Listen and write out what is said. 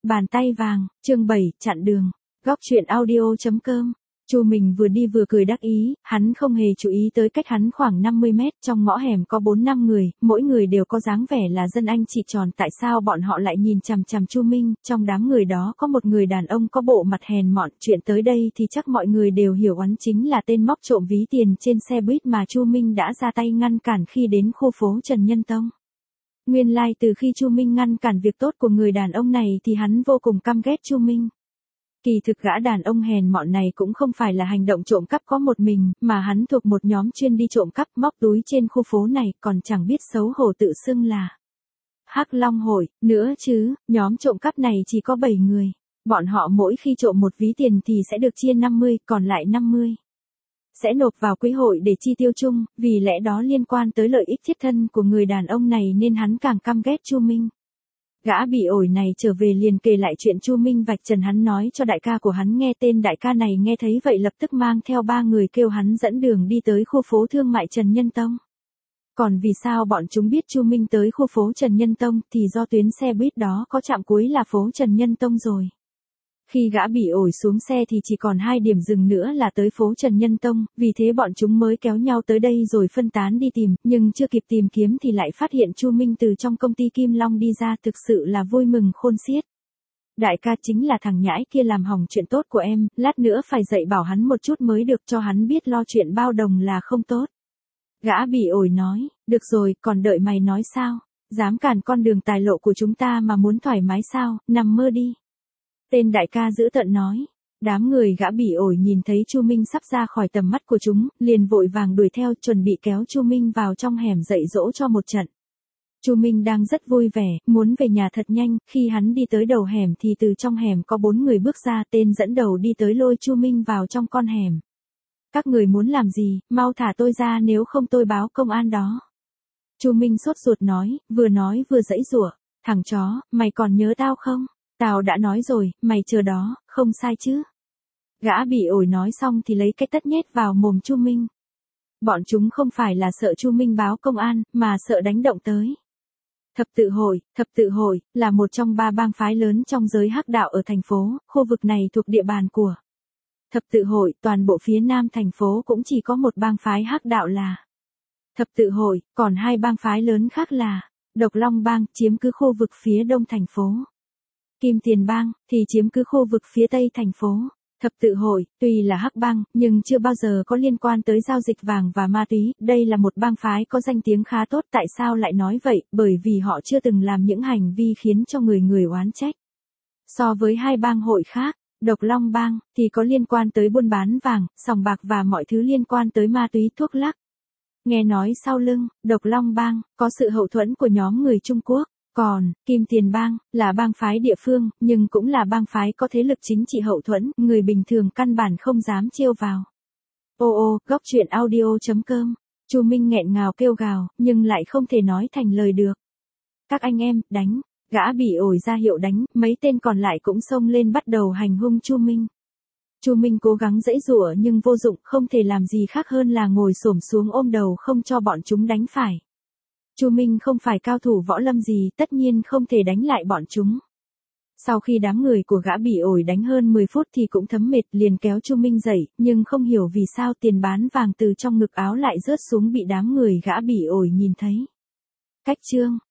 Bàn tay vàng, chương 7, chặn đường. Góc truyện audio.com. Chu Minh vừa đi vừa cười đắc ý, hắn không hề chú ý tới cách hắn khoảng 50 mét, trong ngõ hẻm có 4-5 người, mỗi người đều có dáng vẻ là dân anh chị tròn, tại sao bọn họ lại nhìn chằm chằm Chu Minh, trong đám người đó có một người đàn ông có bộ mặt hèn mọn, chuyện tới đây thì chắc mọi người đều hiểu hắn chính là tên móc trộm ví tiền trên xe buýt mà Chu Minh đã ra tay ngăn cản khi đến khu phố Trần Nhân Tông. Nguyên lai từ khi Chu Minh ngăn cản việc tốt của người đàn ông này thì hắn vô cùng căm ghét Chu Minh. Kỳ thực gã đàn ông hèn mọn này cũng không phải là hành động trộm cắp có một mình, mà hắn thuộc một nhóm chuyên đi trộm cắp móc túi trên khu phố này, còn chẳng biết xấu hổ tự xưng là Hắc Long Hội, nữa chứ, nhóm trộm cắp này chỉ có 7 người. Bọn họ mỗi khi trộm một ví tiền thì sẽ được chia 50, còn lại 50 sẽ nộp vào quỹ hội để chi tiêu chung, vì lẽ đó liên quan tới lợi ích thiết thân của người đàn ông này nên hắn càng căm ghét Chu Minh. Gã bị ổi này trở về liền kể lại chuyện Chu Minh vạch trần hắn nói cho đại ca của hắn nghe, tên đại ca này nghe thấy vậy lập tức mang theo 3 người kêu hắn dẫn đường đi tới khu phố thương mại Trần Nhân Tông. Còn vì sao bọn chúng biết Chu Minh tới khu phố Trần Nhân Tông thì do tuyến xe buýt đó có trạm cuối là phố Trần Nhân Tông rồi. Khi gã bị ổi xuống xe thì chỉ còn 2 điểm dừng nữa là tới phố Trần Nhân Tông, vì thế bọn chúng mới kéo nhau tới đây rồi phân tán đi tìm, nhưng chưa kịp tìm kiếm thì lại phát hiện Chu Minh từ trong công ty Kim Long đi ra, thực sự là vui mừng khôn xiết. Đại ca chính là thằng nhãi kia làm hỏng chuyện tốt của em, lát nữa phải dạy bảo hắn một chút mới được, cho hắn biết lo chuyện bao đồng là không tốt. Gã bị ổi nói, được rồi, còn đợi mày nói sao, dám cản con đường tài lộ của chúng ta mà muốn thoải mái sao, nằm mơ đi. Tên đại ca dữ tợn nói. Đám người gã bị ổi nhìn thấy Chu Minh sắp ra khỏi tầm mắt của chúng, liền vội vàng đuổi theo, chuẩn bị kéo Chu Minh vào trong hẻm dạy dỗ cho một trận. Chu Minh đang rất vui vẻ, muốn về nhà thật nhanh, khi hắn đi tới đầu hẻm thì từ trong hẻm có 4 người bước ra, tên dẫn đầu đi tới lôi Chu Minh vào trong con hẻm. Các người muốn làm gì, mau thả tôi ra nếu không tôi báo công an đó. Chu Minh sốt ruột nói vừa giãy giụa, thằng chó, mày còn nhớ tao không? Tao đã nói rồi, mày chờ đó, không sai chứ. Gã bị ổi nói xong thì lấy cái tất nhét vào mồm Chu Minh. Bọn chúng không phải là sợ Chu Minh báo công an, mà sợ đánh động tới. Thập tự hội, là một trong 3 bang phái lớn trong giới hắc đạo ở thành phố, khu vực này thuộc địa bàn của Thập tự hội, toàn bộ phía nam thành phố cũng chỉ có một bang phái hắc đạo là Thập tự hội, còn 2 bang phái lớn khác là Độc Long Bang, chiếm cứ khu vực phía đông thành phố. Kim Tiền Bang, thì chiếm cứ khu vực phía tây thành phố. Thập tự hội, tuy là hắc bang, nhưng chưa bao giờ có liên quan tới giao dịch vàng và ma túy, đây là một bang phái có danh tiếng khá tốt. Tại sao lại nói vậy? Bởi vì họ chưa từng làm những hành vi khiến cho người oán trách. So với 2 bang hội khác, Độc Long Bang, thì có liên quan tới buôn bán vàng, sòng bạc và mọi thứ liên quan tới ma túy thuốc lắc. Nghe nói sau lưng, Độc Long Bang, có sự hậu thuẫn của nhóm người Trung Quốc. Còn, Kim Tiền Bang, là bang phái địa phương, nhưng cũng là bang phái có thế lực chính trị hậu thuẫn, người bình thường căn bản không dám trêu vào. Góc truyện audio.com. Chu Minh nghẹn ngào kêu gào, nhưng lại không thể nói thành lời được. Các anh em, đánh, gã bị ổi ra hiệu đánh, mấy tên còn lại cũng xông lên bắt đầu hành hung Chu Minh. Chu Minh cố gắng giãy giụa nhưng vô dụng, không thể làm gì khác hơn là ngồi xổm xuống ôm đầu không cho bọn chúng đánh phải. Chu Minh không phải cao thủ võ lâm gì, tất nhiên không thể đánh lại bọn chúng. Sau khi đám người của gã bị ổi đánh hơn 10 phút thì cũng thấm mệt, liền kéo Chu Minh dậy, nhưng không hiểu vì sao tiền bán vàng từ trong ngực áo lại rớt xuống bị đám người gã bị ổi nhìn thấy. Cách chương